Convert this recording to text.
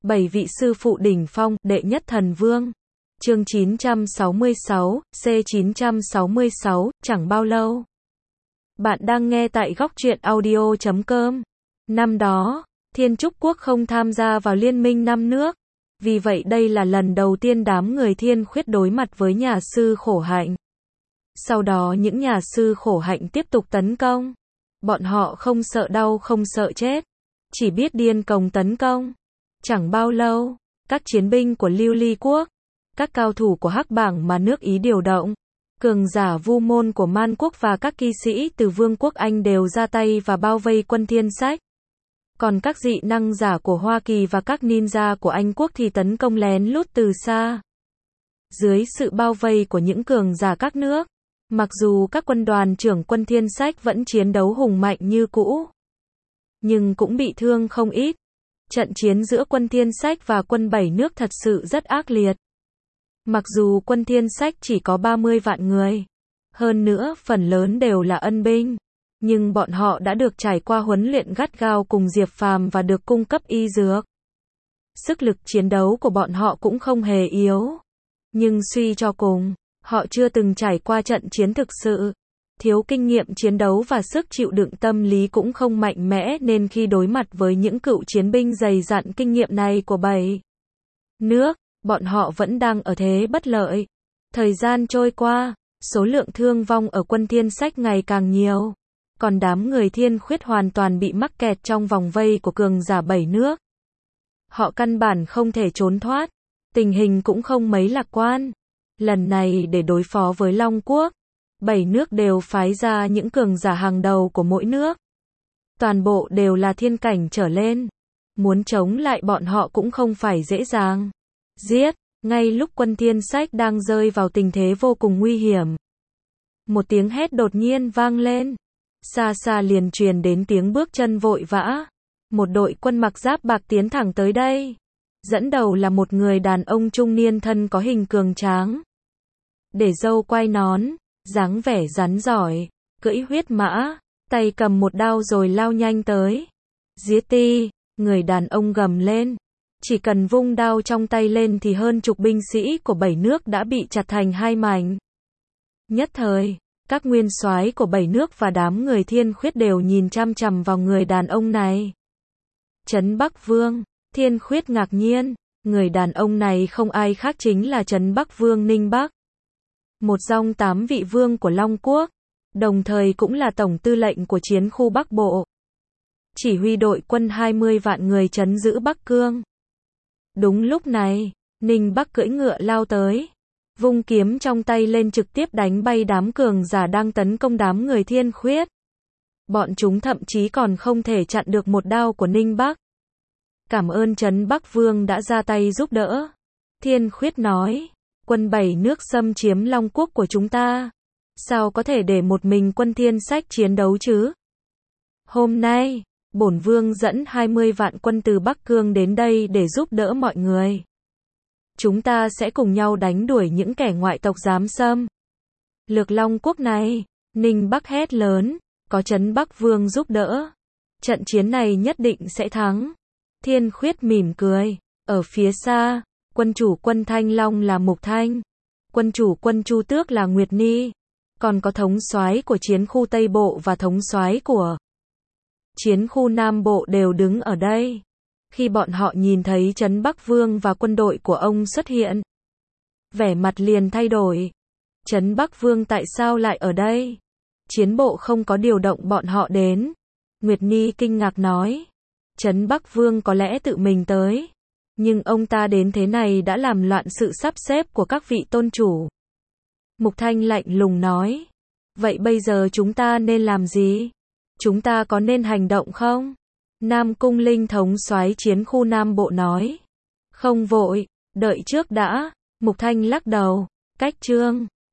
7 vị sư phụ đỉnh phong, đệ nhất thần vương. Chương 966, C966, chẳng bao lâu. Bạn đang nghe tại góc truyện audio.com. Năm đó, Thiên Trúc Quốc không tham gia vào Liên minh năm nước. Vì vậy đây là lần đầu tiên đám người Thiên Khuyết đối mặt với nhà sư Khổ Hạnh. Sau đó những nhà sư Khổ Hạnh tiếp tục tấn công. Bọn họ không sợ đau không sợ chết. Chỉ biết điên cuồng tấn công. Chẳng bao lâu, các chiến binh của Lưu Ly Quốc, các cao thủ của Hắc Bảng mà nước Ý điều động, cường giả Vu Môn của Man Quốc và các kỵ sĩ từ Vương quốc Anh đều ra tay và bao vây quân Thiên Sách. Còn các dị năng giả của Hoa Kỳ và các ninja của Anh Quốc thì tấn công lén lút từ xa. Dưới sự bao vây của những cường giả các nước, mặc dù các quân đoàn trưởng quân Thiên Sách vẫn chiến đấu hùng mạnh như cũ, nhưng cũng bị thương không ít. Trận chiến giữa quân Thiên Sách và quân 7 nước thật sự rất ác liệt. Mặc dù quân Thiên Sách chỉ có 30 vạn người, hơn nữa phần lớn đều là ân binh, nhưng bọn họ đã được trải qua huấn luyện gắt gao cùng Diệp Phàm và được cung cấp y dược. Sức lực chiến đấu của bọn họ cũng không hề yếu. Nhưng suy cho cùng, họ chưa từng trải qua trận chiến thực sự. Thiếu kinh nghiệm chiến đấu và sức chịu đựng tâm lý cũng không mạnh mẽ nên khi đối mặt với những cựu chiến binh dày dặn kinh nghiệm này của 7 nước, bọn họ vẫn đang ở thế bất lợi. Thời gian trôi qua, số lượng thương vong ở quân Thiên Sách ngày càng nhiều. Còn đám người Thiên Khuyết hoàn toàn bị mắc kẹt trong vòng vây của cường giả 7 nước. Họ căn bản không thể trốn thoát. Tình hình cũng không mấy lạc quan. Lần này để đối phó với Long Quốc, 7 nước đều phái ra những cường giả hàng đầu của mỗi nước. Toàn bộ đều là thiên cảnh trở lên. Muốn chống lại bọn họ cũng không phải dễ dàng. Giết, ngay lúc quân Thiên Sách đang rơi vào tình thế vô cùng nguy hiểm. Một tiếng hét đột nhiên vang lên. Xa xa liền truyền đến tiếng bước chân vội vã. Một đội quân mặc giáp bạc tiến thẳng tới đây. Dẫn đầu là một người đàn ông trung niên thân có hình cường tráng. Để râu quai nón, dáng vẻ rắn giỏi, cưỡi huyết mã, tay cầm một đao rồi lao nhanh tới. Giết ti, người đàn ông gầm lên. Chỉ cần vung đao trong tay lên thì hơn chục binh sĩ của 7 nước đã bị chặt thành hai mảnh. Nhất thời, các nguyên soái của 7 nước và đám người Thiên Khuyết đều nhìn chăm chằm vào người đàn ông này. Trấn Bắc Vương, Thiên Khuyết ngạc nhiên, người đàn ông này không ai khác chính là Trấn Bắc Vương Ninh Bắc. Một trong 8 vị vương của Long Quốc, đồng thời cũng là tổng tư lệnh của chiến khu Bắc Bộ. Chỉ huy đội quân 20 vạn người trấn giữ Bắc Cương. Đúng lúc này, Ninh Bắc cưỡi ngựa lao tới. Vung kiếm trong tay lên trực tiếp đánh bay đám cường giả đang tấn công đám người Thiên Khuyết. Bọn chúng thậm chí còn không thể chặn được một đao của Ninh Bắc. Cảm ơn Trấn Bắc Vương đã ra tay giúp đỡ. Thiên Khuyết nói, quân 7 nước xâm chiếm Long Quốc của chúng ta. Sao có thể để một mình quân Thiên Sách chiến đấu chứ? Hôm nay, bổn vương dẫn 20 vạn quân từ Bắc Cương đến đây để giúp đỡ mọi người. Chúng ta sẽ cùng nhau đánh đuổi những kẻ ngoại tộc dám xâm lược Long Quốc này. Ninh Bắc hét lớn, có Trấn Bắc Vương giúp đỡ, trận chiến này nhất định sẽ thắng. Thiên Khuyết mỉm cười. Ở phía xa, quân chủ quân Thanh Long là Mục Thanh, quân chủ quân Chu Tước là Nguyệt Ni, còn có thống soái của chiến khu Tây Bộ và thống soái của chiến khu Nam Bộ đều đứng ở đây. Khi bọn họ nhìn thấy Trấn Bắc Vương và quân đội của ông xuất hiện, vẻ mặt liền thay đổi. Trấn Bắc Vương tại sao lại ở đây? Chiến bộ không có điều động bọn họ đến. Nguyệt Ni kinh ngạc nói. Trấn Bắc Vương có lẽ tự mình tới. Nhưng ông ta đến thế này đã làm loạn sự sắp xếp của các vị tôn chủ. Mục Thanh lạnh lùng nói. Vậy bây giờ chúng ta nên làm gì? Chúng ta có nên hành động không? Nam Cung Linh thống soái chiến khu Nam Bộ nói. Không vội, đợi trước đã. Mục Thanh lắc đầu. Cách chương